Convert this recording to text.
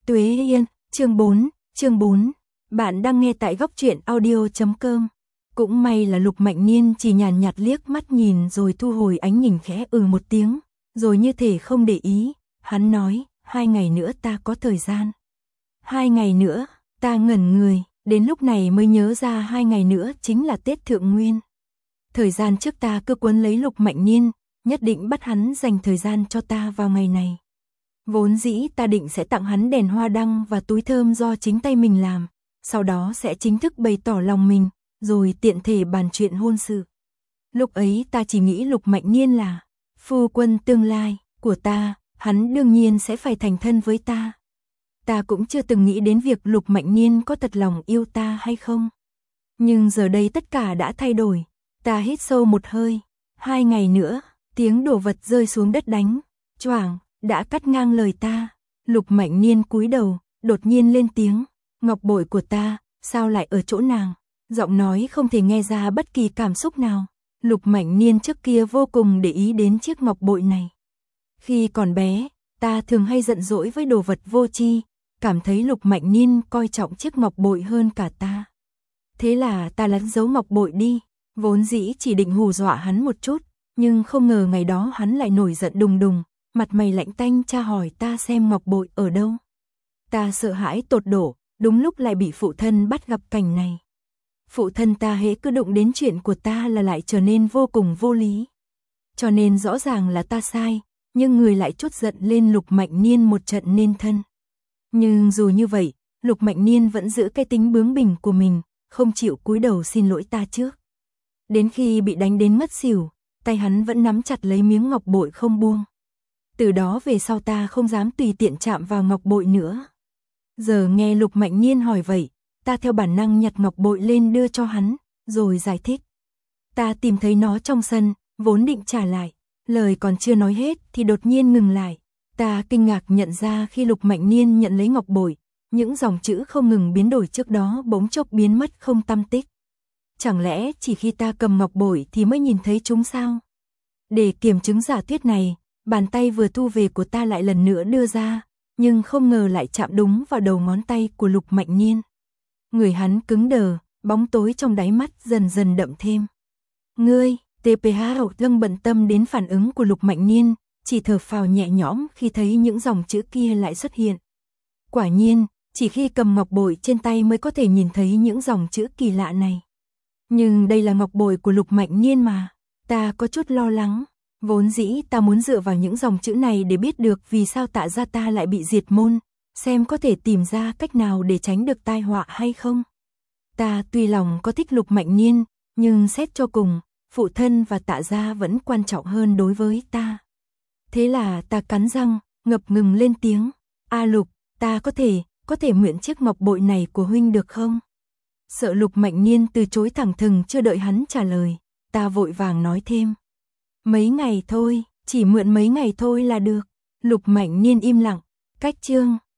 Tuế Yên, chương 4. Bạn đang nghe tại góc truyện audio.com. Cũng may là Lục Mạnh Niên chỉ nhàn nhạt liếc mắt nhìn rồi thu hồi ánh nhìn khẽ một tiếng, rồi như thể không để ý, hắn nói, 2 ngày nữa ta có thời gian. 2 ngày nữa, ta ngẩn người, đến lúc này mới nhớ ra 2 ngày nữa chính là Tết Thượng Nguyên. Thời gian trước ta cứ quấn lấy Lục Mạnh Niên, nhất định bắt hắn dành thời gian cho ta vào ngày này. Vốn dĩ ta định sẽ tặng hắn đèn hoa đăng và túi thơm do chính tay mình làm, sau đó sẽ chính thức bày tỏ lòng mình, rồi tiện thể bàn chuyện hôn sự. Lúc ấy ta chỉ nghĩ Lục Mạnh Niên là phu quân tương lai của ta, hắn đương nhiên sẽ phải thành thân với ta. Ta cũng chưa từng nghĩ đến việc Lục Mạnh Niên có thật lòng yêu ta hay không. Nhưng giờ đây tất cả đã thay đổi, ta hít sâu một hơi. 2 ngày nữa, tiếng đổ vật rơi xuống đất đánh, choảng, đã cắt ngang lời ta. Lục Mạnh Niên cúi đầu, đột nhiên lên tiếng, ngọc bội của ta, sao lại ở chỗ nàng? Giọng nói không thể nghe ra bất kỳ cảm xúc nào. Lục Mạnh Niên trước kia vô cùng để ý đến chiếc ngọc bội này. Khi còn bé, ta thường hay giận dỗi với đồ vật vô tri, cảm thấy Lục Mạnh Niên coi trọng chiếc ngọc bội hơn cả ta. Thế là ta lén giấu ngọc bội đi, vốn dĩ chỉ định hù dọa hắn một chút, nhưng không ngờ ngày đó hắn lại nổi giận đùng đùng, mặt mày lạnh tanh tra hỏi ta xem ngọc bội ở đâu. Ta sợ hãi tột độ, đúng lúc lại bị phụ thân bắt gặp cảnh này. Phụ thân ta hễ cứ đụng đến chuyện của ta là lại trở nên vô cùng vô lý. Cho nên rõ ràng là ta sai, nhưng người lại trút giận lên Lục Mạnh Niên một trận nên thân. Nhưng dù như vậy, Lục Mạnh Niên vẫn giữ cái tính bướng bỉnh của mình, không chịu cúi đầu xin lỗi ta trước. Đến khi bị đánh đến ngất xỉu, tay hắn vẫn nắm chặt lấy miếng ngọc bội không buông. Từ đó về sau ta không dám tùy tiện chạm vào ngọc bội nữa. Giờ nghe Lục Mạnh Niên hỏi vậy, ta theo bản năng nhặt ngọc bội lên đưa cho hắn, rồi giải thích. Ta tìm thấy nó trong sân, vốn định trả lại, lời còn chưa nói hết thì đột nhiên ngừng lại. Ta kinh ngạc nhận ra khi Lục Mạnh Niên nhận lấy ngọc bội, những dòng chữ không ngừng biến đổi trước đó bỗng chốc biến mất không tăm tích. Chẳng lẽ chỉ khi ta cầm ngọc bội thì mới nhìn thấy chúng sao? Để kiểm chứng giả thuyết này, bàn tay vừa thu về của ta lại lần nữa đưa ra, nhưng không ngờ lại chạm đúng vào đầu ngón tay của Lục Mạnh Niên. Người hắn cứng đờ, bóng tối trong đáy mắt dần dần đậm thêm. Ngươi, TPH Hậu Lăng bận tâm đến phản ứng của Lục Mạnh Niên, chỉ thở phào nhẹ nhõm khi thấy những dòng chữ kia lại xuất hiện. Quả nhiên, chỉ khi cầm ngọc bội trên tay mới có thể nhìn thấy những dòng chữ kỳ lạ này. Nhưng đây là ngọc bội của Lục Mạnh Niên mà, ta có chút lo lắng. Vốn dĩ ta muốn dựa vào những dòng chữ này để biết được vì sao Tạ gia ta lại bị diệt môn, xem có thể tìm ra cách nào để tránh được tai họa hay không. Ta tuy lòng có thích Lục Mạnh Niên, nhưng xét cho cùng, phụ thân và Tạ gia vẫn quan trọng hơn đối với ta. Thế là ta cắn răng, ngập ngừng lên tiếng, "A Lục, ta có thể mượn chiếc ngọc bội này của huynh được không?" Sợ Lục Mạnh Niên từ chối thẳng thừng chưa đợi hắn trả lời, ta vội vàng nói thêm. Mấy ngày thôi, chỉ mượn mấy ngày thôi là được. Lục Mạnh Niên im lặng, cách chương.